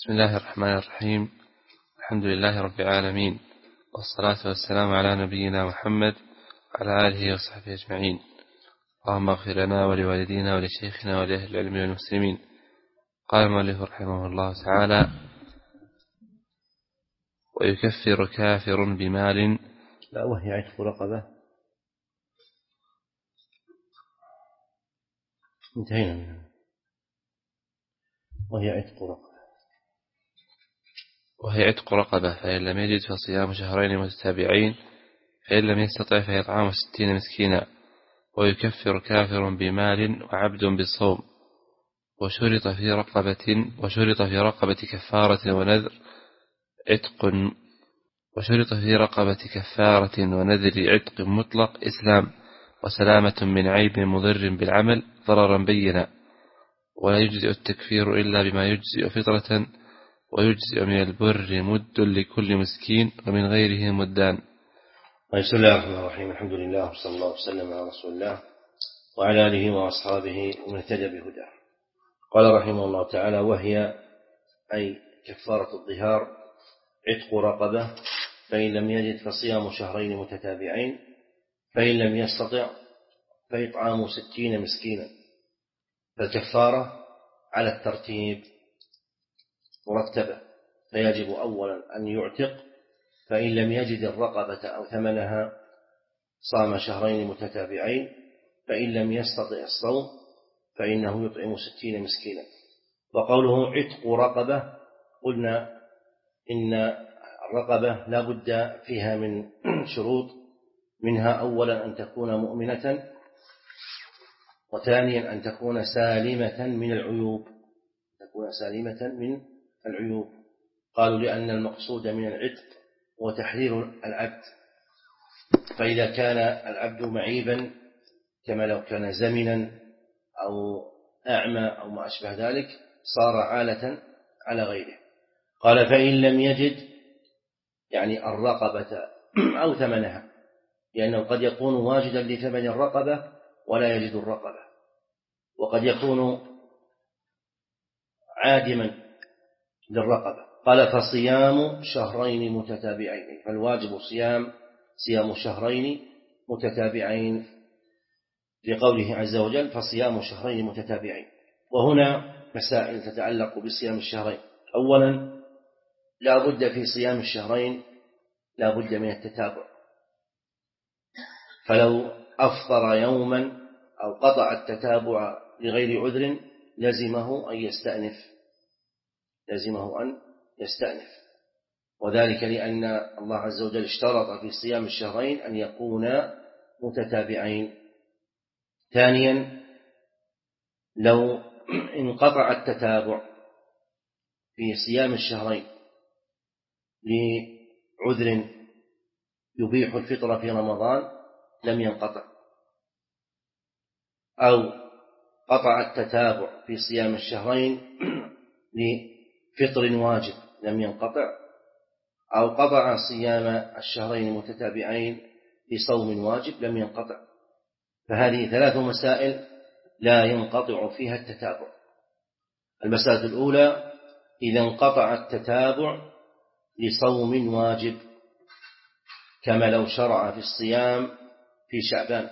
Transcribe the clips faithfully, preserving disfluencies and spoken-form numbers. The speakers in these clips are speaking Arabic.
بسم الله الرحمن الرحيم. الحمد لله رب العالمين، والصلاة والسلام على نبينا محمد وعلى آله وصحبه أجمعين. اللهم اغفر لنا ولوالدينا ولشيخنا ولأهل العلم والمسلمين. قال المؤلف رحمه الله تعالى: ويكفر كافر بمال. لا، وهي عتق رقبة. انتهينا منها. وهي عتق رقبة وهي عتق رقبة، فإن لم يجد فصيام شهرين متتابعين، فإن لم يستطع فإطعام ستين مسكينا. ويكفر كافر بمال وعبد بالصوم. وشرط في رقبة وشرط في رقبة كفارة ونذر عتق وشرط في رقبة كفارة ونذر عتق مطلق إسلام، وسلامة من عيب مضر بالعمل ضررا بينا. ولا يجزئ التكفير إلا بما يجزئ فطرة، ويجزئ من البر مد لكل مسكين، ومن غيره مدان. بسم الله الرحمن الرحيم. الحمد لله وصلى الله وسلم على رسول الله وعلى آله وأصحابه ومن اهتدى بهداه. قال رحمه الله تعالى: وهي أي كفارة الظهار عتق رقبة، فإن لم يجد فصيام شهرين متتابعين، فإن لم يستطع فإطعام ستين مسكينا. فالكفارة على الترتيب مرتبة، فيجب أولا أن يعتق، فإن لم يجد الرقبة أو ثمنها صام شهرين متتابعين، فإن لم يستطع الصوم فإنه يطعم ستين مسكينا. وقوله عتق رقبة، قلنا إن الرقبة لا بد فيها من شروط، منها أولا أن تكون مؤمنة، وثانيا أن تكون سالمة من العيوب تكون سالمة من العيوب قالوا لأن المقصود من العتق هو تحرير العبد، فإذا كان العبد معيبا كما لو كان زمنا أو أعمى أو ما أشبه ذلك صار عالة على غيره. قال: فإن لم يجد يعني الرقبة أو ثمنها، لأنه قد يكون واجدا لثمن الرقبة ولا يجد الرقبة، وقد يكون عادما للرقبة. قال: فصيام شهرين متتابعين، فالواجب صيام صيام شهرين متتابعين، لقوله عز وجل: فصيام شهرين متتابعين. وهنا مسائل تتعلق بصيام الشهرين. أولا، لا بد في صيام الشهرين لا بد من التتابع، فلو أفطر يوما أو قطع التتابع لغير عذر لزمه أن يستأنف لزمه أن يستأنف وذلك لأن الله عز وجل اشترط في صيام الشهرين أن يكونا متتابعين. ثانيا، لو انقطع التتابع في صيام الشهرين لعذر يبيح الفطر في رمضان لم ينقطع، أو قطع التتابع في صيام الشهرين لفطر واجب لم ينقطع، أو قطع صيام الشهرين المتتابعين لصوم واجب لم ينقطع. فهذه ثلاث مسائل لا ينقطع فيها التتابع. المسألة الأولى: إذا انقطع التتابع لصوم واجب، كما لو شرع في الصيام في شعبان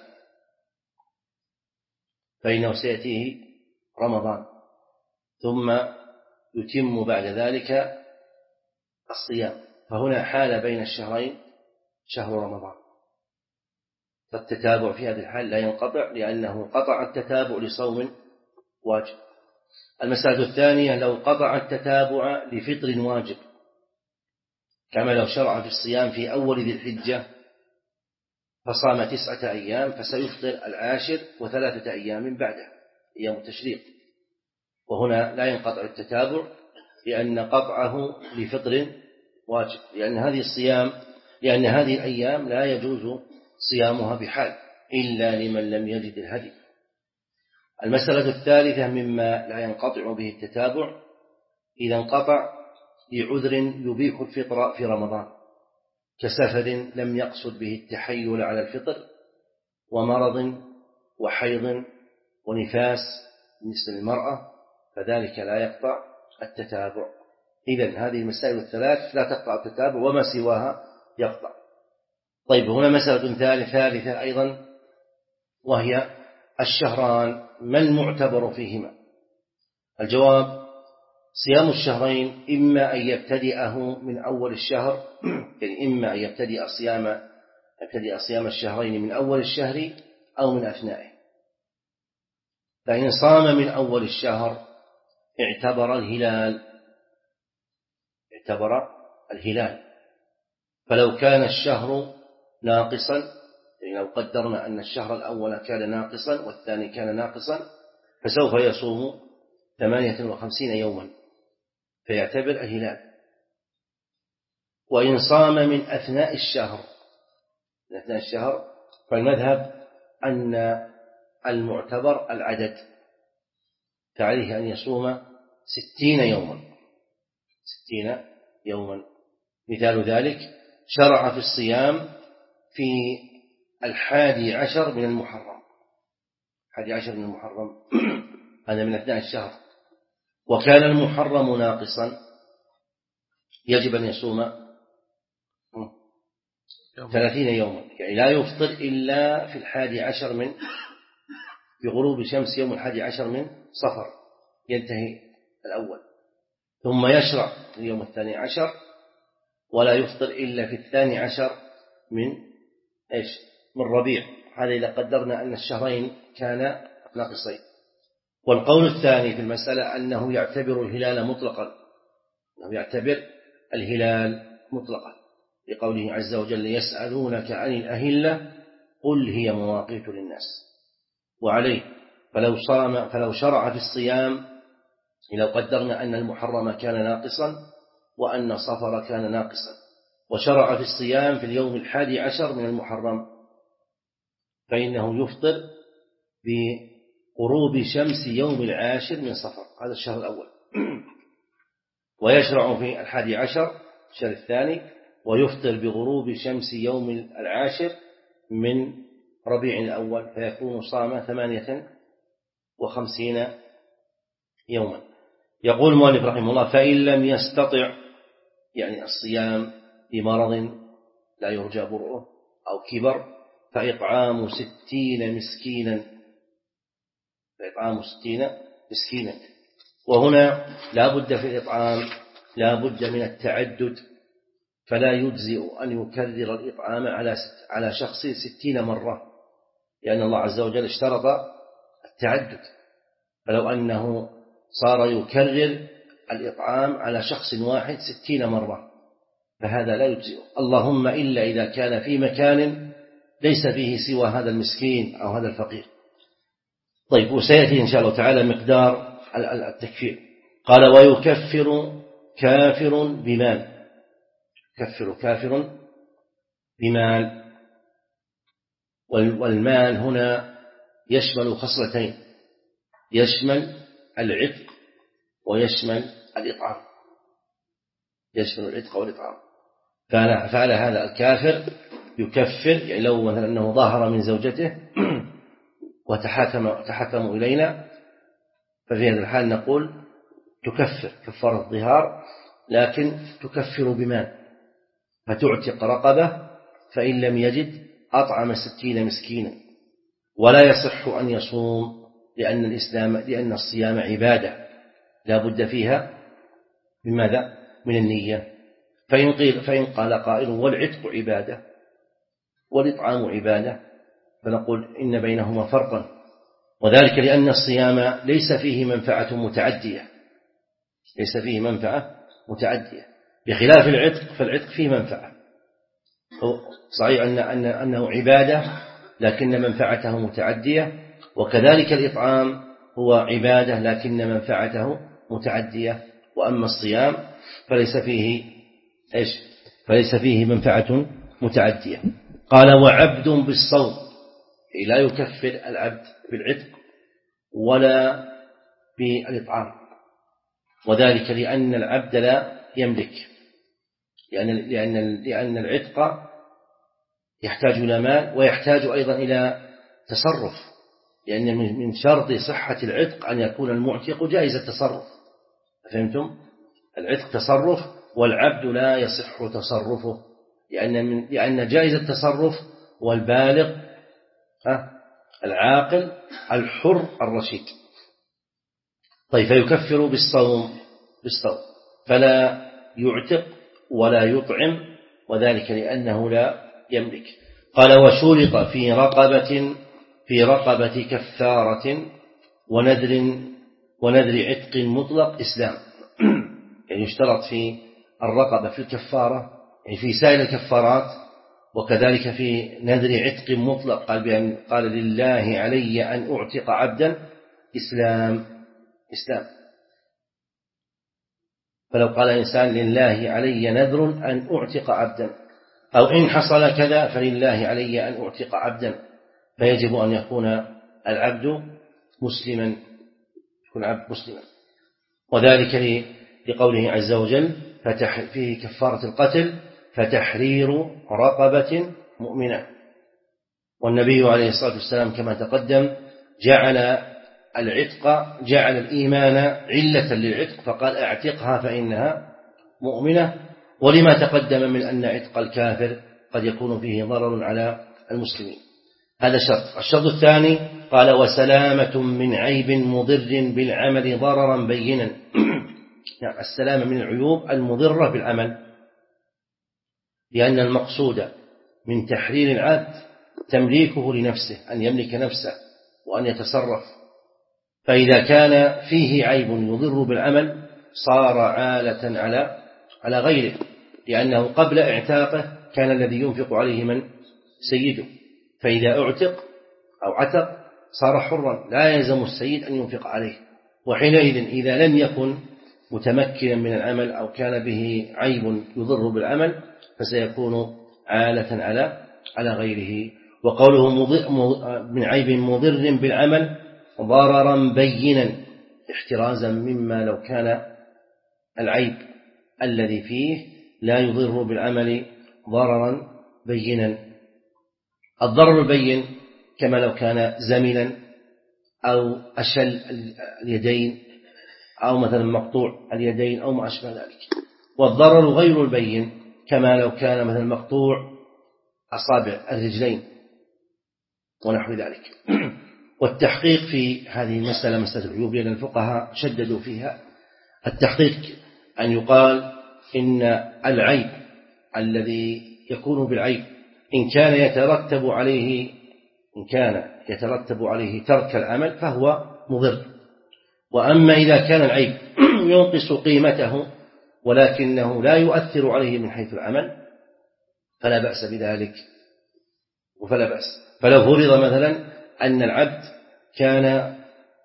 فإنه سيأتيه رمضان ثم يتم بعد ذلك الصيام، فهنا حال بين الشهرين شهر رمضان، فالتتابع في هذه الحال لا ينقطع لأنه قطع التتابع لصوم واجب. المسألة الثانية: لو قطع التتابع لفطر واجب، كما لو شرع في الصيام في أول ذي الحجة فصام تسعة أيام، فسيفطر العاشر وثلاثة أيام بعده أيام التشريق، وهنا لا ينقطع التتابع لأن قطعه لفطر واجب، لأن هذه الصيام لأن هذه الأيام لا يجوز صيامها بحال إلا لمن لم يجد الهدي. المسألة الثالثة مما لا ينقطع به التتابع: إذا انقطع لعذر يبيح الفطر في رمضان، كسفر لم يقصد به التحيل على الفطر، ومرض وحيض ونفاس بالنسبة للمرأة، فذلك لا يقطع التتابع. إذن هذه المسائل الثلاث لا تقطع التتابع وما سواها يقطع. طيب هنا مسألة ثالثة أيضا وهي الشهران ما المعتبر فيهما؟ الجواب: صيام الشهرين إما أن يبتدئه من أول الشهر، يعني إما أن يبتدئ صيام يبتدئ صيام الشهرين من أول الشهر أو من أثنائه. فإن صام من أول الشهر اعتبر الهلال اعتبر الهلال فلو كان الشهر ناقصا، يعني لو قدرنا أن الشهر الأول كان ناقصا والثاني كان ناقصا، فسوف يصوم ثمانية وخمسين يوما فيعتبر الهلال. وإن صام من أثناء الشهر من أثناء الشهر فالمذهب أن المعتبر العدد، فعليه أن يصوم ستين يوما ستين يوما. مثال ذلك: شرع في الصيام في الحادي عشر من المحرم الحادي عشر من المحرم هذا من أثناء الشهر، وكان المحرم ناقصا، يجب أن يصوم ثلاثين يوما، يعني لا يفطر إلا في الحادي عشر من بغروب شمس يوم الحادي عشر من صفر ينتهي الأول، ثم يشرع اليوم الثاني عشر ولا يفطر إلا في الثاني عشر من إيش من ربيع. هذا إذا قدرنا أن الشهرين كان ناقصين. والقول الثاني في المسألة أنه يعتبر الهلال مطلقا أنه يعتبر الهلال مطلقا لقوله عز وجل: يسألونك عن الأهلة قل هي مواقيت للناس. وعليه فلو صام فلو شرع في الصيام، لو قدرنا أن المحرم كان ناقصا وأن صفر كان ناقصا، وشرع في الصيام في اليوم الحادي عشر من المحرم، فإنه يفطر بغروب شمس يوم العاشر من صفر، هذا الشهر الأول، ويشرع في الحادي عشر الشهر الثاني، ويفطر بغروب شمس يوم العاشر من ربيع الأول، فيكون صام ثمانية وخمسين يوما. يقول المؤلف رحمه الله: فإن لم يستطع، يعني الصيام بمرض لا يرجى برؤه أو كبر، فإطعام ستين مسكينا فإطعام ستين مسكينا. وهنا لا بد في الإطعام لا بد من التعدد، فلا يجزئ أن يكرر الإطعام على على شخص ستين مرة، لأن الله عز وجل اشترط التعدد. فلو أنه صار يكرر الإطعام على شخص واحد ستين مرة فهذا لا يجزئ، اللهم إلا إذا كان في مكان ليس فيه سوى هذا المسكين أو هذا الفقير. طيب، وسيأتي إن شاء الله تعالى مقدار التكفير. قال: ويكفر كافر بمال كفر كافر بمال. والمال هنا يشمل خصلتين، يشمل العتق ويشمل الإطعام يشمل العتق والإطعام. فعلى هذا الكافر يكفر، يعني لو مثلا أنه ظاهر من زوجته وتحاكم تحاكموا إلينا، ففي هذا الحال نقول تكفر كفارة الظهار، لكن تكفر بمال، فتعتق رقبة، فإن لم يجد أطعم ستين مسكينا. ولا يصح أن يصوم، لأن الإسلام لأن الصيام عبادة لا بد فيها من ماذا؟ من النية. فإن قيل فإن قال قائل: والعتق عبادة والإطعام عبادة، فنقول إن بينهما فرقا، وذلك لأن الصيام ليس فيه منفعة متعدية ليس فيه منفعة متعدية بخلاف العتق، فالعتق فيه منفعة. صحيح أن أن أنه عبادة لكن منفعته متعدية، وكذلك الإطعام هو عبادة لكن منفعته متعدية. وأما الصيام فليس فيه إيش؟ فليس فيه منفعة متعدية. قال: وعبد بالصوم، لا يكفر العبد بالعتق ولا بالإطعام، وذلك لأن العبد لا يملك، لأن لأن لأن العتق يحتاج إلى مال ويحتاج أيضا إلى تصرف، لأن من شرط صحة العتق أن يكون المعتق جائز التصرف. فهمتم؟ العتق تصرف، والعبد لا يصح تصرفه، لأن من لأن جائز التصرف والبالغ العاقل الحر الرشيد. طيب فيكفر بالصوم بالصوم فلا يعتق ولا يطعم، وذلك لأنه لا يملك. قال وشرط في رقبة في رقبة كفارة ونذر ونذر عتق مطلق إسلام. يعني يشترط في الرقبة في الكفارة، يعني في سائر الكفارات، وكذلك في نذر عتق مطلق قال بأن قال لله علي أن أعتق عبدا إسلام إسلام. فلو قال إنسان لله علي نذر أن أعتق عبدا، أو إن حصل كذا فلله علي أن أعتق عبدا، فيجب أن يكون العبد مسلما، يكون عبد مسلما. وذلك لقوله عز وجل فيه كفارة القتل فتحرير رقبة مؤمنة. والنبي عليه الصلاة والسلام كما تقدم جعل العتق جعل الإيمان علة للعتق، فقال اعتقها فإنها مؤمنة، ولما تقدم من أن عتق الكافر قد يكون فيه ضرر على المسلمين. هذا شرط. الشرط الثاني قال وسلامة من عيب مضر بالعمل ضررا بينا. يعني السلامة من العيوب المضرة بالعمل، لأن المقصود من تحرير العبد تمليكه لنفسه، أن يملك نفسه وأن يتصرف. فإذا كان فيه عيب يضر بالعمل صار عالة على على غيره، لأنه قبل اعتاقه كان الذي ينفق عليه من سيده، فإذا اعتق أو عتق صار حرا لا يلزم السيد أن ينفق عليه. وحينئذ إذا لم يكن متمكنا من العمل أو كان به عيب يضر بالعمل فسيكون عالة على على غيره. وقوله من عيب مضر بالعمل ضررا بينا احترازا مما لو كان العيب الذي فيه لا يضر بالعمل ضررا بينا. الضرر البين كما لو كان زمنا أو أشل اليدين أو مثلا مقطوع اليدين أو ما أشبه ذلك. والضرر غير البين كما لو كان مثلا مقطوع أصابع الرجلين ونحو ذلك. والتحقيق في هذه المسألة مسألة العيوب لأن الفقهاء شددوا فيها. التحقيق أن يقال إن العيب الذي يكون بالعيب إن كان يترتب عليه إن كان يترتب عليه ترك العمل فهو مضر، وأما إذا كان العيب ينقص قيمته ولكنه لا يؤثر عليه من حيث العمل فلا بأس بذلك وفلا بأس. فلو فرض مثلا أن العبد كان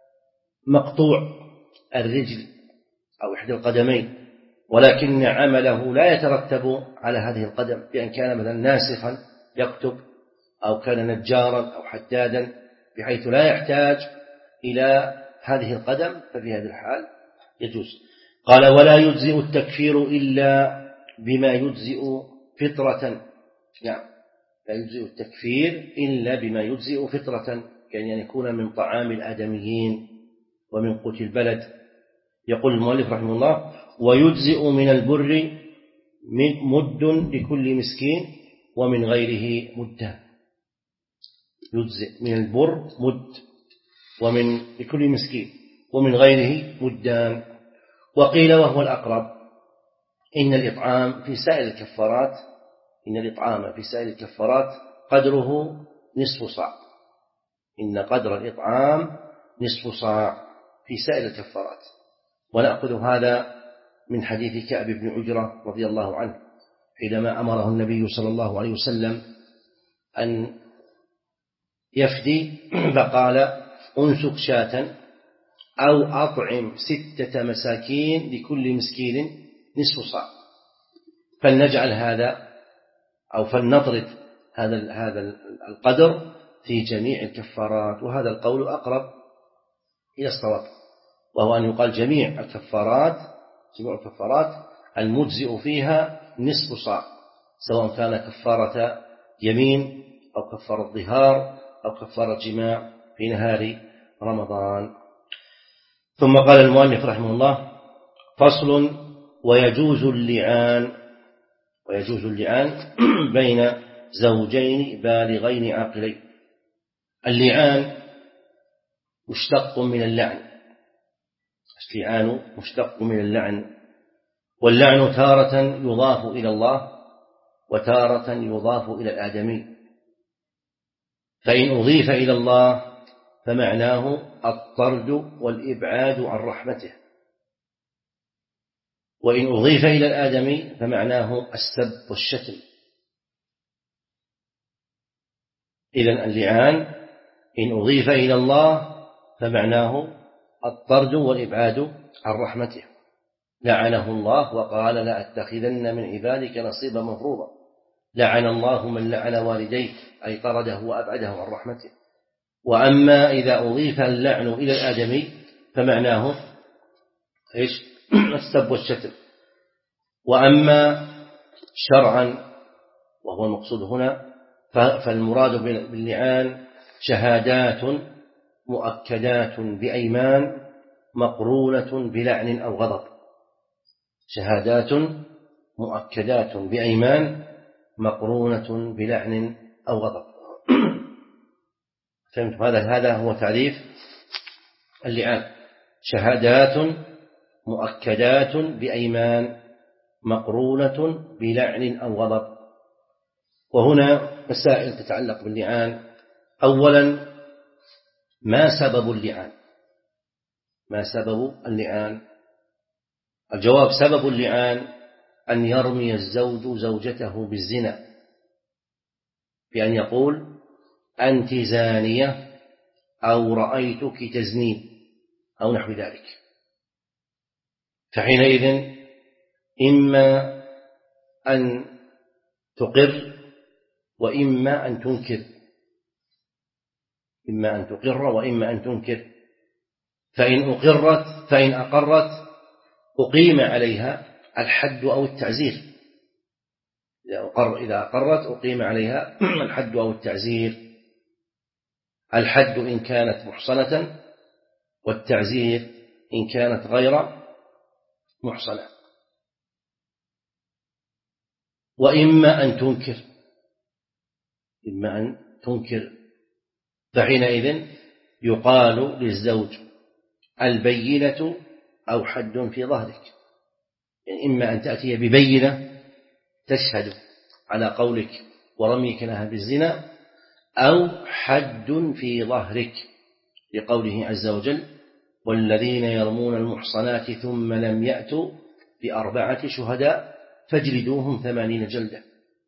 مقطوع الرجل أو إحدى القدمين ولكن عمله لا يترتب على هذه القدم، بأن كان مثلا ناسخا يكتب أو كان نجارا أو حدادا بحيث لا يحتاج إلى هذه القدم، ففي هذه الحال يجوز. قال ولا يجزئ التكفير إلا بما يجزئ فطرة. نعم لا يجزئ التكفير إلا بما يجزئ فطرة، يعني أن يكون من طعام الآدميين ومن قوت البلد. يقول المؤلف رحمه الله ويجزئ من البر مد لكل مسكين ومن غيره مدان. يجزئ من البر مد ومن لكل مسكين ومن غيره مدان. وقيل وهو الأقرب إن الإطعام في سائر الكفارات إن الإطعام في سائر الكفارات قدره نصف صاع. إن قدر الإطعام نصف صاع في سائر الكفارات. ونأخذ هذا من حديث كعب بن عجرة رضي الله عنه حينما أمره النبي صلى الله عليه وسلم أن يفدي فقال أنسك شاة أو أطعم ستة مساكين لكل مسكين نصف صاع. فلنجعل هذا أو فلنضرب هذا هذا القدر في جميع الكفارات، وهذا القول أقرب إلى الصواب، وهو أن يقال جميع الكفارات جميع الكفارات المجزئ فيها نصف صاع، سواء كان كفارة يمين أو كفارة ظهار أو كفارة جماع في نهار رمضان. ثم قال المؤلف رحمه الله فصل ويجوز اللعان ويجوز اللعان بين زوجين بالغين عاقلين. اللعان مشتق من اللعن، اللعان مشتق من اللعن، واللعن تارة يضاف إلى الله وتارة يضاف إلى الآدمي. فإن أضيف إلى الله فمعناه الطرد والإبعاد عن رحمته، وإن أضيف إلى الآدمي فمعناه السب والشتم. إذن اللعان إن أضيف إلى الله فمعناه الطرد والإبعاد عن رحمته. لعنه الله وقال لا أتخذن من عبادك نصيبا مفروضا. لعن الله من لعن والديه، أي طرده وأبعده عن رحمته. وأما إذا أضيف اللعن إلى الآدمي فمعناه إيش؟ السب والشتم. وأما شرعا وهو المقصود هنا فالمراد باللعان شهادات مؤكدات بأيمان مقرونة بلعن أو غضب. شهادات مؤكدات بأيمان مقرونة بلعن أو غضب. فهمت؟ هذا هذا هو تعريف اللعان، شهادات مؤكدات بأيمان مقرونة بلعن أو غضب. وهنا مسائل تتعلق باللعان. أولا، ما سبب اللعان؟ ما سبب اللعان؟ الجواب: سبب اللعان أن يرمي الزوج زوجته بالزنا، بأن يقول أنت زانية أو رأيتك تزنين أو نحو ذلك. فحينئذ إما أن تقر وإما أن تنكر، إما أن تقر وإما أن تنكر. فإن أقرت فإن أقرت أقيم عليها الحد أو التعزير. إذا أقر إذا أقرت أقيم عليها الحد أو التعزير. الحد إن كانت محصنة، والتعزير إن كانت غير محصنة. وإما أن تنكر، إما أن تنكر. فحينئذ يقال للزوج البينة أو حد في ظهرك، يعني إما أن تأتي ببينة تشهد على قولك ورميك لها بالزنا، أو حد في ظهرك، لقوله عز وجل والذين يرمون المحصنات ثم لم يأتوا بأربعة شهداء فاجلدوهم ثمانين جلدة.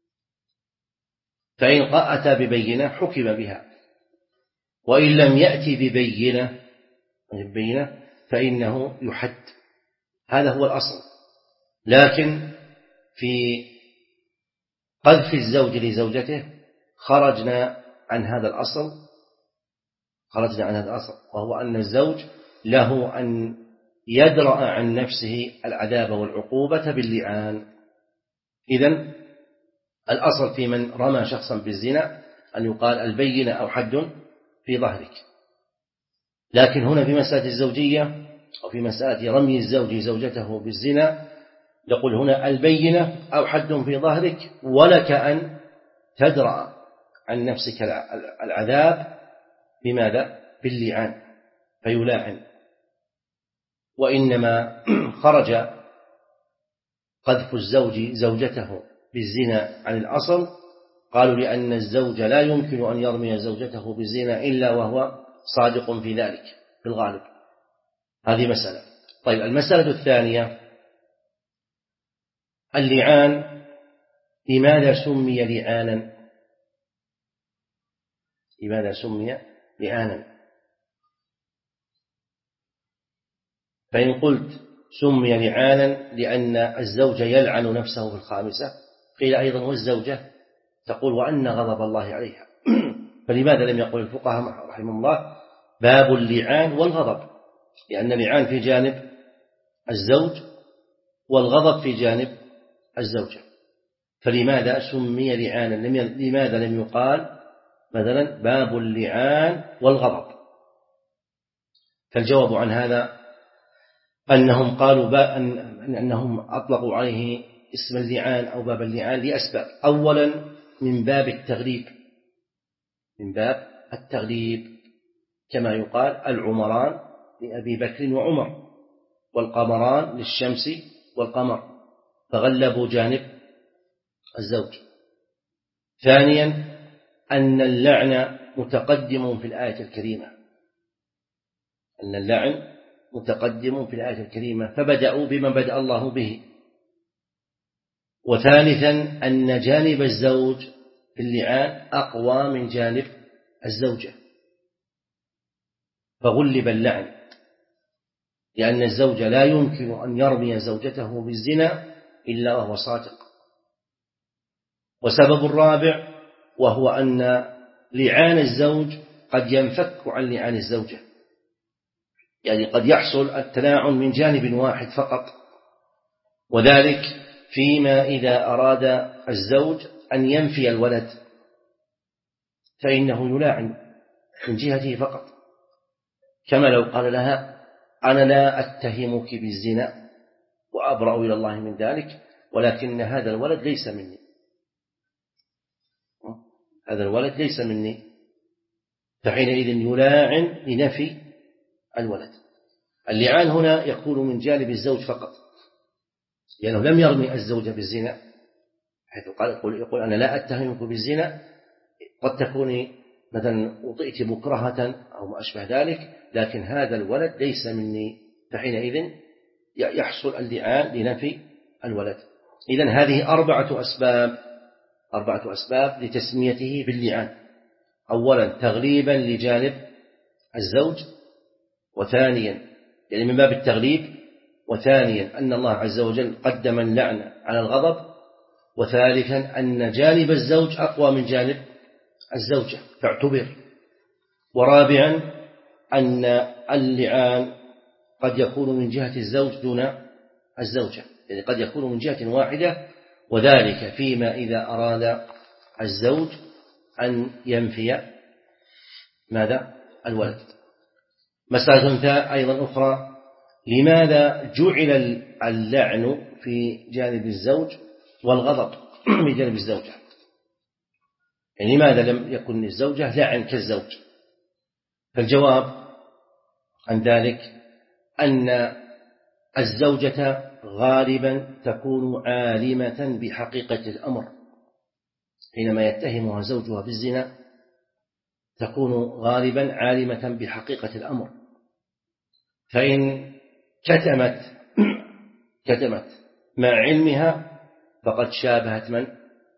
فإن أتى ببينة حكم بها، وإن لم يأتي ببينة ببينة فإنه يحد. هذا هو الأصل. لكن في قذف الزوج لزوجته خرجنا عن هذا الأصل خرجنا عن هذا الأصل وهو أن الزوج له أن يدرأ عن نفسه العذاب والعقوبة باللعان. إذن الأصل في من رمى شخصا بالزنا أن يقال البينة أو حد في ظهرك. لكن هنا في مسألة الزوجية أو في مسألة رمي الزوج زوجته بالزنا يقول هنا البينة أو حد في ظهرك، ولك أن تدرأ عن نفسك العذاب بماذا؟ باللعان، فيلاعن. وإنما خرج قذف الزوج زوجته بالزنا عن الأصل، قالوا لأن الزوج لا يمكن أن يرمي زوجته بالزنا إلا وهو صادق في ذلك في الغالب. هذه مسألة. طيب، المسألة الثانية اللعان. لماذا سمي لعانا؟ لماذا سمي لعانا؟ فإن قلت سمي لعانا لأن الزوج يلعن نفسه في الخامسة، قيل أيضا والزوجة تقول وأن غضب الله عليها. فلماذا لم يقل الفقهاء رحمه الله باب اللعان والغضب؟ لأن اللعان في جانب الزوج والغضب في جانب الزوجة. فلماذا سمي لعانا؟ لماذا لم يقال مثلا باب اللعان والغضب؟ فالجواب عن هذا أنهم قالوا أنهم أطلقوا عليه اسم اللعان أو باب اللعان لأسباب. أولا من باب التغليب، من باب التغليب كما يقال العمران لأبي بكر وعمر، والقمران للشمس والقمر، فغلبوا جانب الزوج. ثانيا أن اللعن متقدم في الآية الكريمة، أن اللعن متقدم في الآية الكريمة فبدأوا بما بدأ الله به. وثالثا أن جانب الزوج في اللعان أقوى من جانب الزوجة، فغلب اللعن، لأن الزوج لا يمكن أن يرمي زوجته بالزنا إلا وهو صادق. وسبب الرابع وهو أن لعان الزوج قد ينفك عن لعان الزوجة، يعني قد يحصل التلاعن من جانب واحد فقط، وذلك فيما إذا أراد الزوج أن ينفي الولد فإنه يلاعن من جهته فقط، كما لو قال لها أنا لا أتهمك بالزنا وأبرأ إلى الله من ذلك، ولكن هذا الولد ليس مني، هذا الولد ليس مني، فحينئذ يلاعن لنفي الولد. اللعان هنا يكون من جانب الزوج فقط، لأنه لم يرمي الزوج بالزنا، حيث قال يقول, يقول أنا لا أتهمك بالزنا، قد تكوني مثلا وطئت مكرهة أو ما أشبه ذلك، لكن هذا الولد ليس مني، فحينئذ يحصل اللعان لنفي الولد. إذن هذه أربعة أسباب، أربعة أسباب لتسميته باللعان. أولا تغليبا لجانب الزوج، وثانيا يعني من باب التغليب، وثانيا أن الله عز وجل قدم اللعن على الغضب، وثالثا أن جانب الزوج أقوى من جانب الزوجة فاعتبر، ورابعا أن اللعان قد يكون من جهة الزوج دون الزوجة، يعني قد يكون من جهة واحدة، وذلك فيما إذا أراد الزوج أن ينفي ماذا؟ الولد. مسألة أيضا أخرى، لماذا جعل اللعن في جانب الزوج والغضب في جانب الزوجة؟ يعني لماذا لم يكن الزوجة لعن كالزوج؟ فالجواب عن ذلك أن الزوجة غالبا تكون عالمة بحقيقة الأمر، حينما يتهمها زوجها بالزنا تكون غالبا عالمة بحقيقة الأمر، فإن كتمت كتمت مع علمها فقد شابهت من؟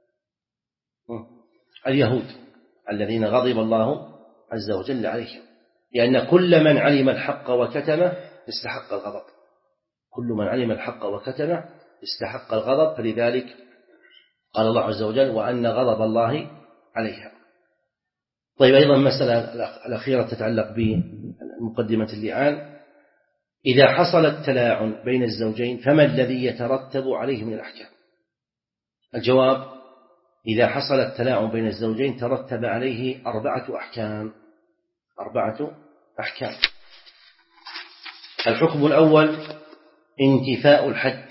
اليهود الذين غضب الله عز وجل عليهم، لأن كل من علم الحق وكتمه استحق الغضب، كل من علم الحق وكتمه استحق الغضب، فلذلك قال الله عز وجل وأن غضب الله عليها. طيب أيضا مسألة الأخيرة تتعلق بمقدمة اللعان، إذا حصل التلاعن بين الزوجين فما الذي يترتب عليه من الأحكام؟ الجواب إذا حصل التلاعن بين الزوجين ترتب عليه أربعة أحكام، أربعة أحكام. الحكم الأول انتفاء الحد،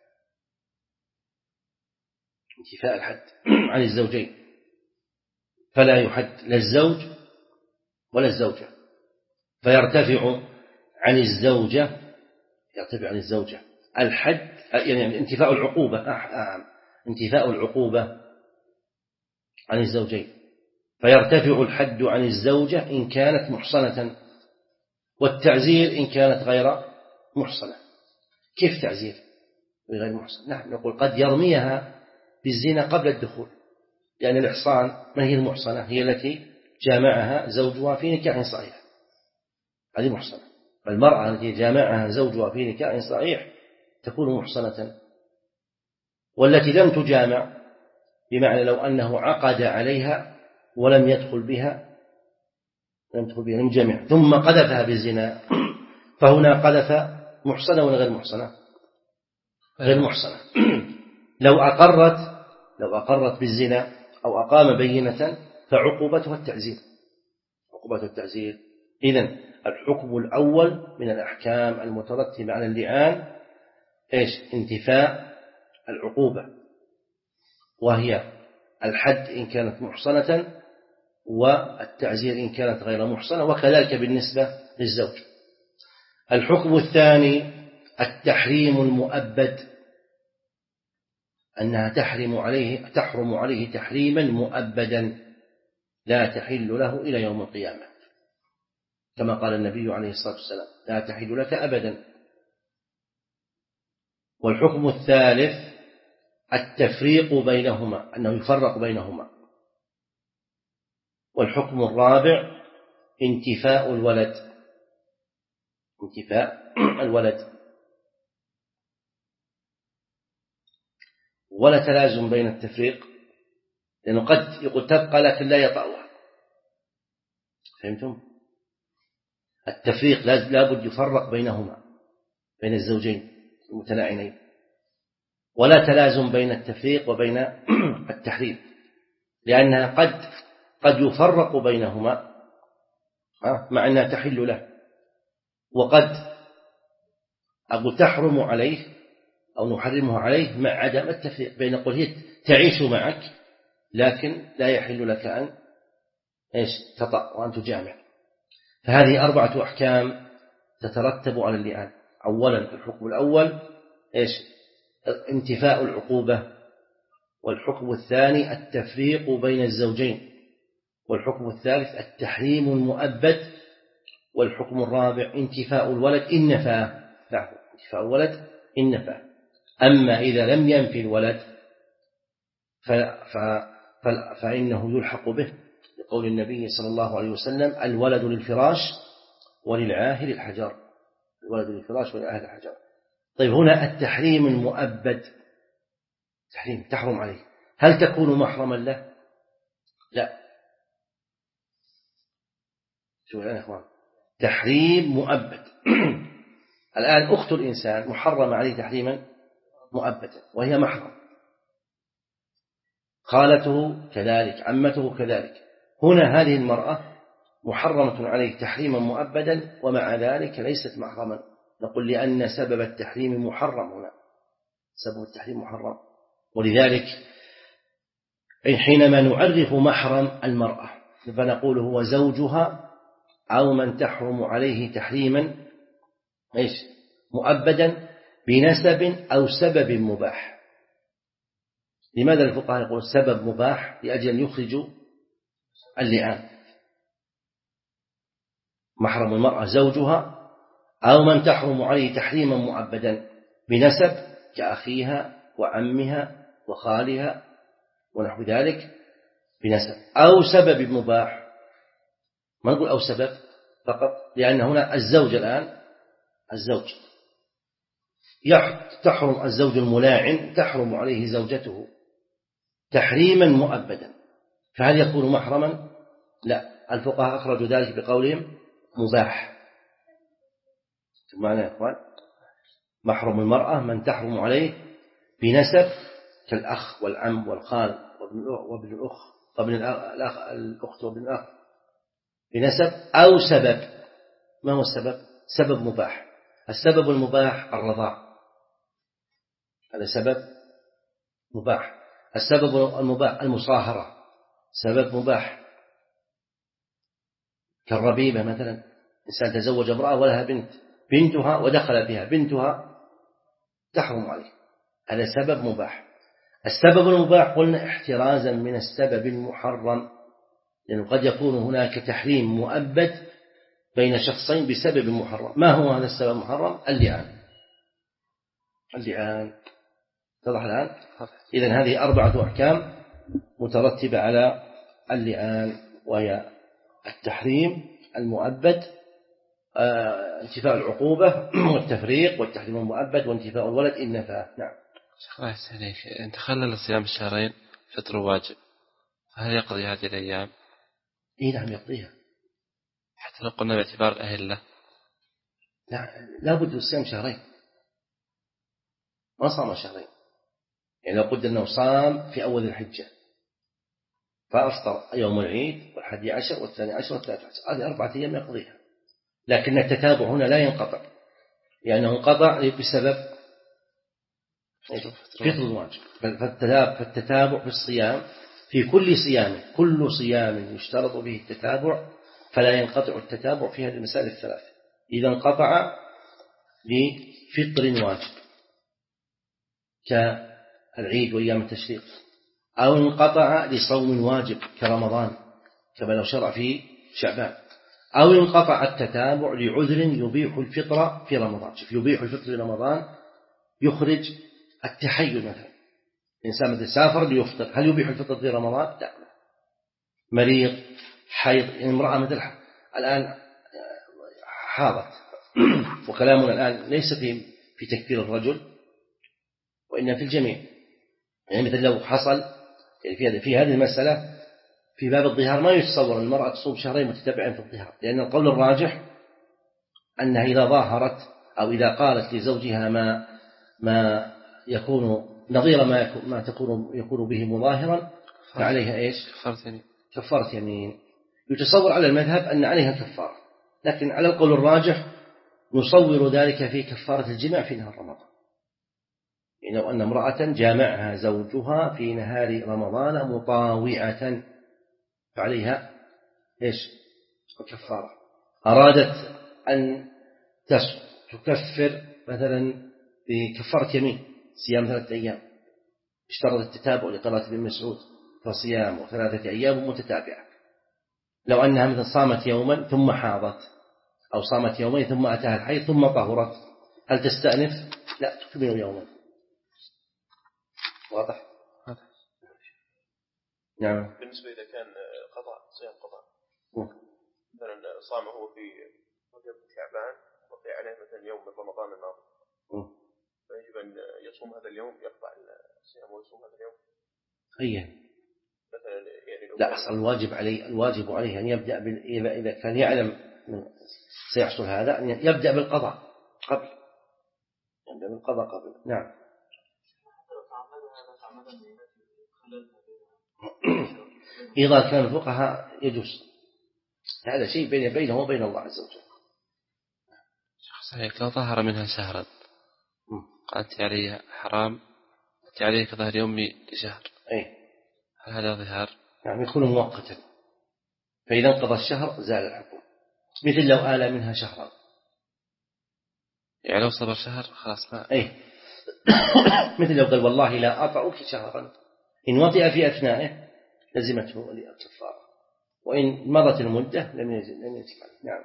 انتفاء الحد عن الزوجين، فلا يحد لا الزوج ولا الزوجة، فيرتفع عن الزوجة يرتفع عن الزوجة الحد، يعني انتفاء العقوبة، انتفاء العقوبة عن الزوجين، فيرتفع الحد عن الزوجة إن كانت محصنة، والتعزير إن كانت غير محصنة. كيف تعزير غير محصنة؟ نحن نقول قد يرميها بالزنا قبل الدخول، لأن يعني الإحصان ما هي المحصنة؟ هي التي جامعها زوجها في نكاح صحيح، هذه محصنة. فالمرأة التي جامعها زوجها في نكاح صحيح تكون محصنة، والتي لم تجامع بمعنى لو أنه عقد عليها ولم يدخل بها لم يدخل بها لم جمع ثم قذفها بالزنا، فهنا قذف محصنة ولا غير محصنة؟ غير محصنة. لو أقرت لو أقرت بالزنا أو أقام بينة فعقوبتها التعزير، عقوبة التعزير. إذن الحكم الأول من الأحكام المترتبة على اللعان إيش انتفاء العقوبة، وهي الحد إن كانت محصنة والتعزير إن كانت غير محصنة، وكذلك بالنسبة للزوج. الحكم الثاني التحريم المؤبد، أنها تحرم عليه تحرم عليه تحريما مؤبدا لا تحل له إلى يوم القيامة، كما قال النبي عليه الصلاة والسلام لا تحل لك أبدا. والحكم الثالث التفريق بينهما، أنه يفرق بينهما. والحكم الرابع انتفاء الولد، انتفاء الولد، ولا تلازم بين التفريق، لأنه قد يقول تبقى لكن لا يطأها. فهمتم؟ التفريق لا بد يفرق بينهما، بين الزوجين المتلاعنين، ولا تلازم بين التفريق وبين التحريم، لأنها قد قد يفرق بينهما مع أنها تحل له، وقد أقول تحرم عليه أو نحرمه عليه مع عدم التفريق بين قل هي تعيش معك لكن لا يحل لك أن إيش تطأ وأن تجامع. فهذه أربعة أحكام تترتب على اللعان. أولا الحكم الأول إيش انتفاء العقوبة، والحكم الثاني التفريق بين الزوجين، والحكم الثالث التحريم المؤبد، والحكم الرابع انتفاء الولد إن نفى، انتفاء الولد إن نفى. أما إذا لم ينفي الولد فإنه يلحق به، لقول النبي صلى الله عليه وسلم الولد للفراش وللعاهر الحجر، الولد للفراش وللعاهر الحجر. طيب هنا التحريم المؤبد، تحريم تحرم عليه، هل تكون محرما له؟ لا. شوف يا إخوان، تحريم مؤبد. الآن أخت الإنسان محرم عليه تحريما مؤبدا وهي محرم، خالته كذلك، عمته كذلك. هنا هذه المرأة محرمة عليه تحريما مؤبدا ومع ذلك ليست محرما، نقول لأن سبب التحريم محرم، هنا سبب التحريم محرم. ولذلك حينما نعرف محرم المرأة فنقول هو زوجها أو من تحرم عليه تحريما إيش مؤبدا بنسب أو سبب مباح. لماذا الفقهاء يقول سبب مباح؟ لأجل أن يخرجوا اللعان. محرم المرأة زوجها أو من تحرم عليه تحريما مؤبدا بنسب كأخيها وعمها وخالها ونحو ذلك بنسب، أو سبب مباح. ما نقول أو سبب فقط، لأن هنا الزوج الآن الزوج تحرم الزوج الملاعن تحرم عليه زوجته تحريما مؤبدا، فهل يكون محرما؟ لا. الفقهاء أخرجوا ذلك بقولهم مباح. معنى يا إخوان محرم المرأة من تحرم عليه بنسب كالأخ والعم والخال وابن الأخ وابن الأخ الأخت وابن الأخ بنسب أو سبب. ما هو السبب؟ سبب مباح. السبب المباح الرضاع، هذا سبب مباح. السبب المباح المصاهرة، سبب مباح، كالربيبة مثلا، إنسان تزوج امرأة ولها بنت، بنتها ودخل بها بنتها تحرم عليه، هذا سبب مباح. السبب المباح قلنا احترازا من السبب المحرم، لأنه قد يكون هناك تحريم مؤبد بين شخصين بسبب محرم. ما هو هذا السبب المحرم؟ اللعان. اللعان اتضح الآن؟ إذن هذه أربعة أحكام مترتبة على اللعان، وهي التحريم المؤبد، انتفاء العقوبة والتفريق والتحريم المؤبد وانتفاء الولد إن نفى. نعم. الله يسعدك، أنت خلل صيام الشهرين فطر واجب، هل يقضي هذه الأيام؟ إيه نعم يقضيها، حتى لو قلنا باعتبار الأهلة. لا لا بد الصيام شهرين، ما صام شهرين. يعني لو قدر أنه صام في أول الحجة فأفطر يوم العيد والحادي عشر والثاني عشر والثالث عشر، هذه أربعة أيام يقضيها، لكن التتابع هنا لا ينقطع، لأنه انقطع بسبب فطر واجب. فالتتابع في الصيام في كل صيام كل صيام يشترط به التتابع، فلا ينقطع التتابع في هذه المسائل الثلاث. إذا انقطع لفطر واجب كالعيد وأيام التشريق، أو انقطع لصوم واجب كرمضان كما لو شرع في شعبان، أو انقطع التتابع لعذر يبيح الفطر في رمضان. شوف، يبيح الفطر في رمضان يخرج التحيل. مثلا إنسان مثل سافر ليفطر، هل يبيح الفطر في رمضان؟ لا. مريض، حيض، يعني امرأة مثل الآن حاضت وكلامنا الآن ليس في في تكفير الرجل وإنما في الجميع. يعني مثل لو حصل يعني في هذه المسألة في باب الظهار ما يتصور المرأة تصوم شهرين متتابعين في الظهار، لأن القول الراجح أنها إذا ظاهرت أو إذا قالت لزوجها ما ما يكون نظير ما يكون ما تكون يكون به مظاهرا فعليها إيش؟ كفارة يمين. كفارة يمين. يتصور على المذهب أن عليها كفارة، لكن على القول الراجح نصور ذلك في كفارة الجماع في نهار رمضان. يعني لو أن امرأة جامعها زوجها في نهار رمضان مطاوعة فعليها إيش؟ الكفارة. أرادت أن تكفر مثلا بكفارة يمين صيام ثلاثة أيام، اشترط التتابع لقراءة ابن مسعود فصيام ثلاثة أيام متتابعة. لو أنها مثلا صامت يوما ثم حاضت، أو صامت يومين ثم أتاها الحيض ثم طهرت، هل تستأنف؟ لا، تكمل يوما. واضح؟ نعم. بالنسبة إذا كان قضاء صيام قضاء مثلا صام هو في شعبان وقع عليه مثلا يوم من رمضان الماضي، فيجب أن يصوم هذا اليوم، يقطع الصيام ويصوم هذا اليوم. أيه. مثلا يعني لا، أصل الواجب عليه الواجب عليه أن يبدأ بال... إذا كان يعلم سيحصل هذا أن يبدأ بالقضاء قبل يبدأ بالقضاء قبل. نعم. إذا كان الفقهاء يجوز، هذا شيء بين بينه وبين الله عز وجل. صحيح. لو ظهر منها شهرا قالت عليه حرام، قالت عليه كظهر يومي لشهر، أي هل هذا ظهار؟ يعني يكون مؤقتا، فإذا انقضى الشهر زال الحكم. مثل لو آل منها شهرا، يعني لو صبر شهر خلاص ما. أي مثل لو قال والله لا أطعك شهرا، إن وطئ في أثنائه لزمته الكفارة، وإن مضت المدة لم يجد لم يجد. نعم.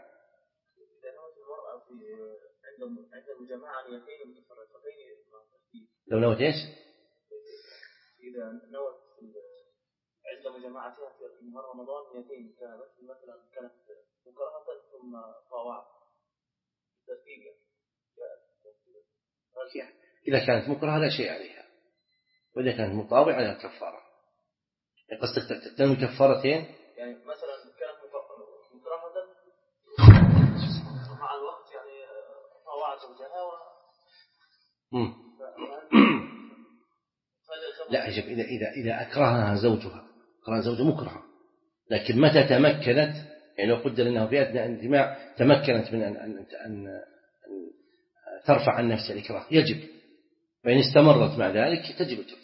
لو نوت إيش؟ إذا نوت عند مجامعتها في نهار رمضان مئتين كانت مثلا كانت مكرهة ثم طاوعت تسبيغا، إذا كانت مكرهة لا شيء عليها، وإذا كانت مطاوعة عليها كفارة. قصدك تنوي كفارتين؟ يعني مثلا كانت مكرهة مع الوقت يعني طاوعت زوجها و لا أجب. إذا إذا إذا أكرهها زوجها، أكرهها زوجها مكرهة، لكن متى تمكنت، يعني لو قدر أنه في أثناء الجماع تمكنت من أن أن أن ترفع عن نفسها الإكراه يجب، وإن استمرت مع ذلك تجب الكفارة.